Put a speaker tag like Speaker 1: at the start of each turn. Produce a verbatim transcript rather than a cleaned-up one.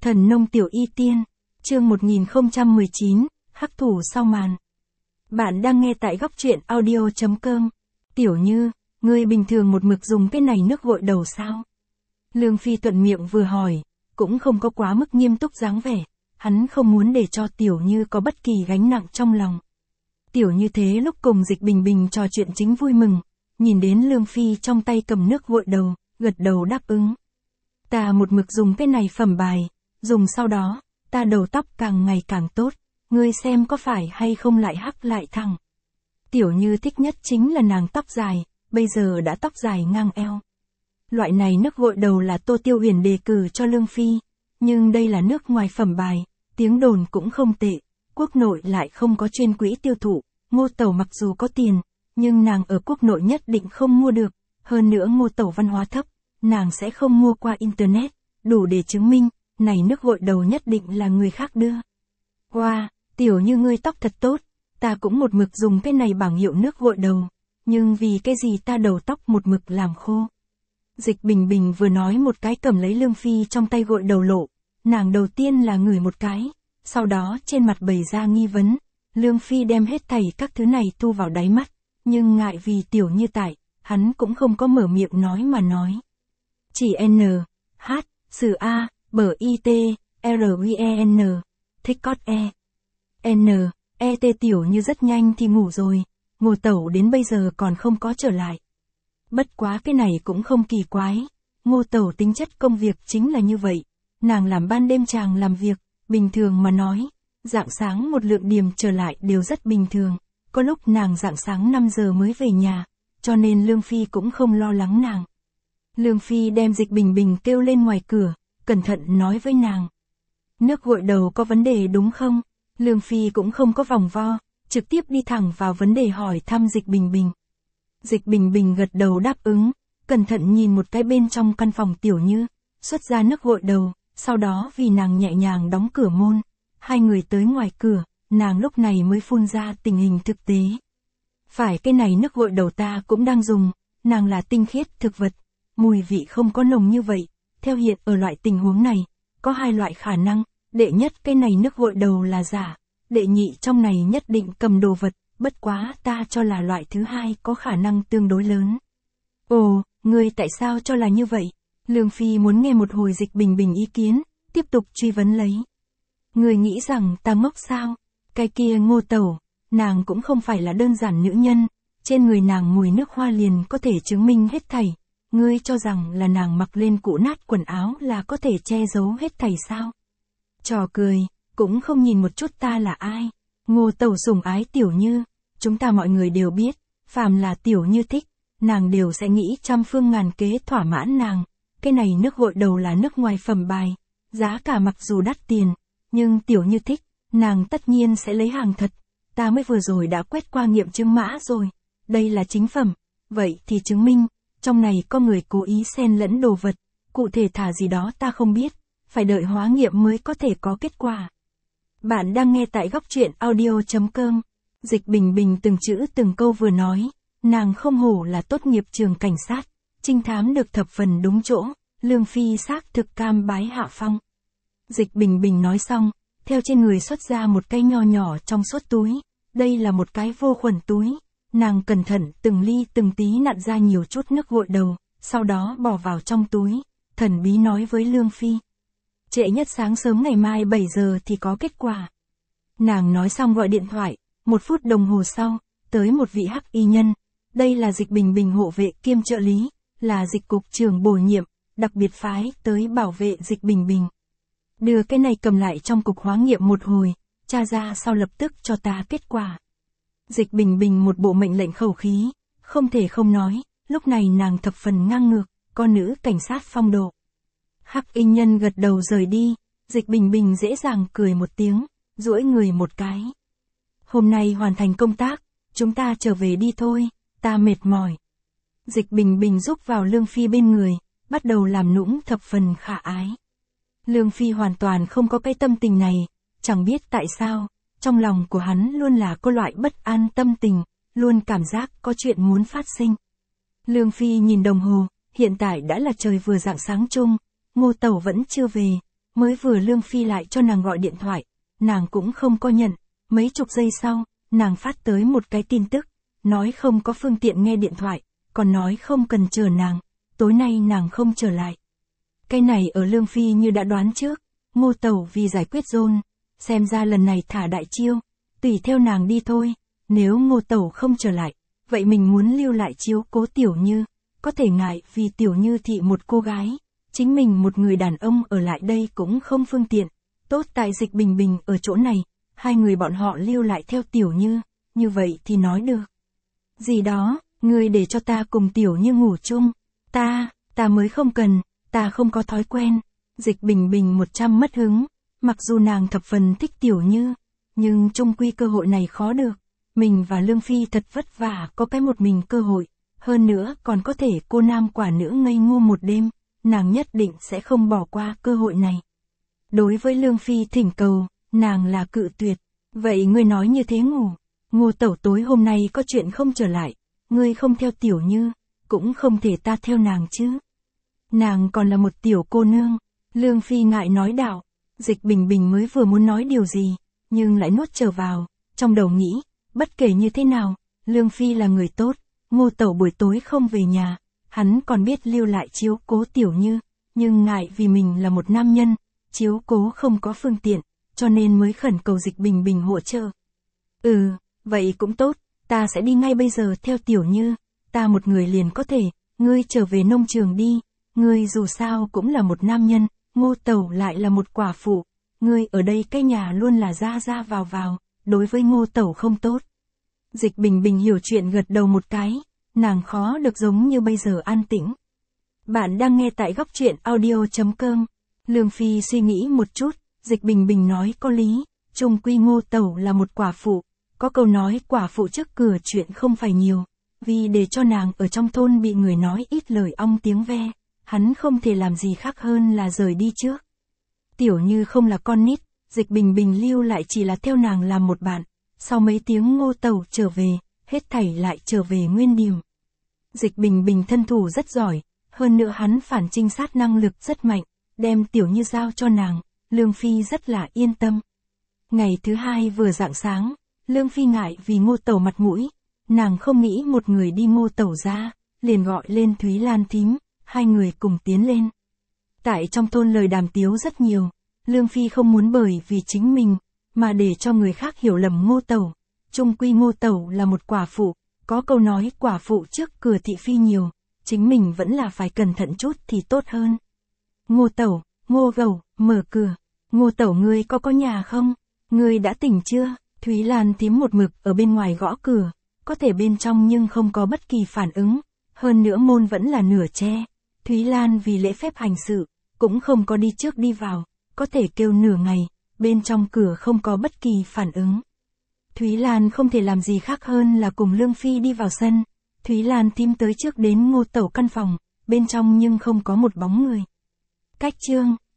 Speaker 1: Thần nông tiểu y tiên, chương một nghìn không trăm mười chín, hắc thủ sau màn. Bạn đang nghe tại góc truyện audio chấm com. Tiểu Như, ngươi bình thường một mực dùng cái này nước gội đầu sao? Lương Phi thuận miệng vừa hỏi, cũng không có quá mức nghiêm túc dáng vẻ, hắn không muốn để cho Tiểu Như có bất kỳ gánh nặng trong lòng. Tiểu Như thế lúc cùng Dịch Bình Bình trò chuyện chính vui mừng, nhìn đến Lương Phi trong tay cầm nước gội đầu, gật đầu đáp ứng. Ta một mực dùng cái này phẩm bài, dùng sau đó, ta đầu tóc càng ngày càng tốt, ngươi xem có phải hay không lại hắc lại thẳng. Tiểu Như thích nhất chính là nàng tóc dài, bây giờ đã tóc dài ngang eo. Loại này nước gội đầu là Tô Tiêu Huyền đề cử cho Lương Phi, nhưng đây là nước ngoài phẩm bài, tiếng đồn cũng không tệ, quốc nội lại không có chuyên quỹ tiêu thụ, Ngô Tẩu mặc dù có tiền, nhưng nàng ở quốc nội nhất định không mua được, hơn nữa Ngô Tẩu văn hóa thấp, nàng sẽ không mua qua internet, đủ để chứng minh, này nước gội đầu nhất định là người khác đưa. Wow, Tiểu Như ngươi tóc thật tốt, ta cũng một mực dùng cái này bảng hiệu nước gội đầu, nhưng vì cái gì ta đầu tóc một mực làm khô. Dịch Bình Bình vừa nói một cái cầm lấy Lương Phi trong tay gội đầu lộ, nàng đầu tiên là ngửi một cái, sau đó trên mặt bày ra nghi vấn, Lương Phi đem hết thảy các thứ này thu vào đáy mắt, nhưng ngại vì Tiểu Như tại, hắn cũng không có mở miệng nói mà nói. Chỉ N, H, sự A, bờ I T, R I E N, thích cót E. N, E T Tiểu Như rất nhanh thì ngủ rồi, Ngô Tẩu đến bây giờ còn không có trở lại. Bất quá cái này cũng không kỳ quái, Ngô Tẩu tính chất công việc chính là như vậy, nàng làm ban đêm chàng làm việc, bình thường mà nói, rạng sáng một lượng điểm trở lại đều rất bình thường, có lúc nàng rạng sáng năm giờ mới về nhà, cho nên Lương Phi cũng không lo lắng nàng. Lương Phi đem Dịch Bình Bình kêu lên ngoài cửa, cẩn thận nói với nàng. Nước gội đầu có vấn đề đúng không? Lương Phi cũng không có vòng vo, trực tiếp đi thẳng vào vấn đề hỏi thăm Dịch Bình Bình. Dịch Bình Bình gật đầu đáp ứng, cẩn thận nhìn một cái bên trong căn phòng Tiểu Như, xuất ra nước gội đầu, sau đó vì nàng nhẹ nhàng đóng cửa môn. Hai người tới ngoài cửa, nàng lúc này mới phun ra tình hình thực tế. Phải cái này nước gội đầu ta cũng đang dùng, nàng là tinh khiết thực vật, mùi vị không có nồng như vậy. Theo hiện ở loại tình huống này, có hai loại khả năng, đệ nhất cái này nước gội đầu là giả, đệ nhị trong này nhất định cầm đồ vật, bất quá ta cho là loại thứ hai có khả năng tương đối lớn. Ồ, ngươi tại sao cho là như vậy? Lương Phi muốn nghe một hồi Dịch Bình Bình ý kiến, tiếp tục truy vấn lấy. Ngươi nghĩ rằng ta ngốc sao? Cái kia Ngô Tẩu, nàng cũng không phải là đơn giản nữ nhân, trên người nàng mùi nước hoa liền có thể chứng minh hết thảy. Ngươi cho rằng là nàng mặc lên cũ nát quần áo là có thể che giấu hết thảy sao? Trò cười, cũng không nhìn một chút ta là ai. Ngô Tẩu sủng ái Tiểu Như, chúng ta mọi người đều biết, phàm là Tiểu Như thích, nàng đều sẽ nghĩ trăm phương ngàn kế thỏa mãn nàng. Cái này nước gội đầu là nước ngoài phẩm bài, giá cả mặc dù đắt tiền, nhưng Tiểu Như thích, nàng tất nhiên sẽ lấy hàng thật. Ta mới vừa rồi đã quét qua nghiệm chứng mã rồi, đây là chính phẩm, vậy thì chứng minh, trong này có người cố ý xen lẫn đồ vật, cụ thể thả gì đó ta không biết, phải đợi hóa nghiệm mới có thể có kết quả. Bạn đang nghe tại góc truyện audio chấm com. Dịch Bình Bình từng chữ từng câu vừa nói, nàng không hổ là tốt nghiệp trường cảnh sát, trinh thám được thập phần đúng chỗ, Lương Phi xác thực cam bái hạ phong. Dịch Bình Bình nói xong, theo trên người xuất ra một cái nho nhỏ trong suốt túi, đây là một cái vô khuẩn túi, nàng cẩn thận từng ly từng tí nặn ra nhiều chút nước gội đầu, sau đó bỏ vào trong túi, thần bí nói với Lương Phi. Trễ nhất sáng sớm ngày mai bảy giờ thì có kết quả. Nàng nói xong gọi điện thoại, một phút đồng hồ sau, tới một vị hắc y nhân, đây là Dịch Bình Bình hộ vệ kiêm trợ lý, là dịch cục trưởng bổ nhiệm, đặc biệt phái tới bảo vệ Dịch Bình Bình. Đưa cái này cầm lại trong cục hóa nghiệm một hồi, tra ra sau lập tức cho ta kết quả. Dịch Bình Bình một bộ mệnh lệnh khẩu khí, không thể không nói, lúc này nàng thập phần ngang ngược, con nữ cảnh sát phong độ. Hắc y nhân gật đầu rời đi, Dịch Bình Bình dễ dàng cười một tiếng, duỗi người một cái. Hôm nay hoàn thành công tác, chúng ta trở về đi thôi, ta mệt mỏi. Dịch Bình Bình rúc vào Lương Phi bên người, bắt đầu làm nũng thập phần khả ái. Lương Phi hoàn toàn không có cái tâm tình này, chẳng biết tại sao, trong lòng của hắn luôn là có loại bất an tâm tình, luôn cảm giác có chuyện muốn phát sinh. Lương Phi nhìn đồng hồ, hiện tại đã là trời vừa rạng sáng chung, Ngô Tẩu vẫn chưa về, mới vừa Lương Phi lại cho nàng gọi điện thoại, nàng cũng không có nhận, mấy chục giây sau, nàng phát tới một cái tin tức, nói không có phương tiện nghe điện thoại, còn nói không cần chờ nàng, tối nay nàng không trở lại. Cái này ở Lương Phi như đã đoán trước, Ngô Tẩu vì giải quyết John, xem ra lần này thả đại chiêu, tùy theo nàng đi thôi, nếu Ngô Tẩu không trở lại, vậy mình muốn lưu lại chiếu cố Tiểu Như, có thể ngại vì Tiểu Như thị một cô gái, chính mình một người đàn ông ở lại đây cũng không phương tiện, tốt tại Dịch Bình Bình ở chỗ này, hai người bọn họ lưu lại theo Tiểu Như, như vậy thì nói được. Gì đó, ngươi để cho ta cùng Tiểu Như ngủ chung, ta, ta mới không cần, ta không có thói quen. Dịch Bình Bình một trăm mất hứng, mặc dù nàng thập phần thích Tiểu Như, nhưng chung quy cơ hội này khó được. Mình và Lương Phi thật vất vả có cái một mình cơ hội, hơn nữa còn có thể cô nam quả nữ ngây ngô một đêm, nàng nhất định sẽ không bỏ qua cơ hội này. Đối với Lương Phi thỉnh cầu, nàng là cự tuyệt. Vậy ngươi nói như thế ngủ, Ngô Tẩu tối hôm nay có chuyện không trở lại, ngươi không theo Tiểu Như, cũng không thể ta theo nàng chứ. Nàng còn là một tiểu cô nương, Lương Phi ngại nói đạo. Dịch Bình Bình mới vừa muốn nói điều gì, nhưng lại nuốt trở vào, trong đầu nghĩ, bất kể như thế nào, Lương Phi là người tốt, Ngô Tẩu buổi tối không về nhà, hắn còn biết lưu lại chiếu cố Tiểu Như, nhưng ngại vì mình là một nam nhân, chiếu cố không có phương tiện, cho nên mới khẩn cầu Dịch Bình Bình hỗ trợ. Ừ, vậy cũng tốt, ta sẽ đi ngay bây giờ theo Tiểu Như, ta một người liền có thể, ngươi trở về nông trường đi, ngươi dù sao cũng là một nam nhân, Ngô Tẩu lại là một quả phụ, ngươi ở đây cái nhà luôn là ra ra vào vào, đối với Ngô Tẩu không tốt. Dịch Bình Bình hiểu chuyện gật đầu một cái, nàng khó được giống như bây giờ an tĩnh. Bạn đang nghe tại góc truyện audio chấm com. Lương Phi suy nghĩ một chút, Dịch Bình Bình nói có lý, chung quy Ngô Tẩu là một quả phụ, có câu nói quả phụ trước cửa chuyện không phải nhiều, vì để cho nàng ở trong thôn bị người nói ít lời ong tiếng ve, hắn không thể làm gì khác hơn là rời đi trước. Tiểu Như không là con nít, Dịch Bình Bình lưu lại chỉ là theo nàng làm một bạn, sau mấy tiếng Ngô Tẩu trở về, hết thảy lại trở về nguyên điểm. Dịch Bình Bình thân thủ rất giỏi, hơn nữa hắn phản trinh sát năng lực rất mạnh, đem Tiểu Như giao cho nàng, Lương Phi rất là yên tâm. Ngày thứ hai vừa rạng sáng, Lương Phi ngại vì Ngô Tẩu mặt mũi, nàng không nghĩ một người đi Ngô Tẩu ra, liền gọi lên Thúy Lan thím, hai người cùng tiến lên. Tại trong thôn lời đàm tiếu rất nhiều, Lương Phi không muốn bởi vì chính mình, mà để cho người khác hiểu lầm Ngô Tẩu. Chung quy Ngô Tẩu là một quả phụ, có câu nói quả phụ trước cửa thị phi nhiều, chính mình vẫn là phải cẩn thận chút thì tốt hơn. Ngô Tẩu, Ngô Gẩu, mở cửa. Ngô Tẩu ngươi có có nhà không? Ngươi đã tỉnh chưa? Thúy Lan thím một mực ở bên ngoài gõ cửa, có thể bên trong nhưng không có bất kỳ phản ứng, hơn nữa môn vẫn là nửa che. Thúy Lan vì lễ phép hành sự, cũng không có đi trước đi vào, có thể kêu nửa ngày, bên trong cửa không có bất kỳ phản ứng. Thúy Lan không thể làm gì khác hơn là cùng Lương Phi đi vào sân. Thúy Lan thím tới trước đến Ngô Tẩu căn phòng, bên trong nhưng không có một bóng người. Cách chương